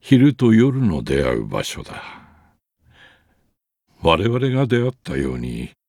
昼と夜の出会う場所だ。我々が出会ったように、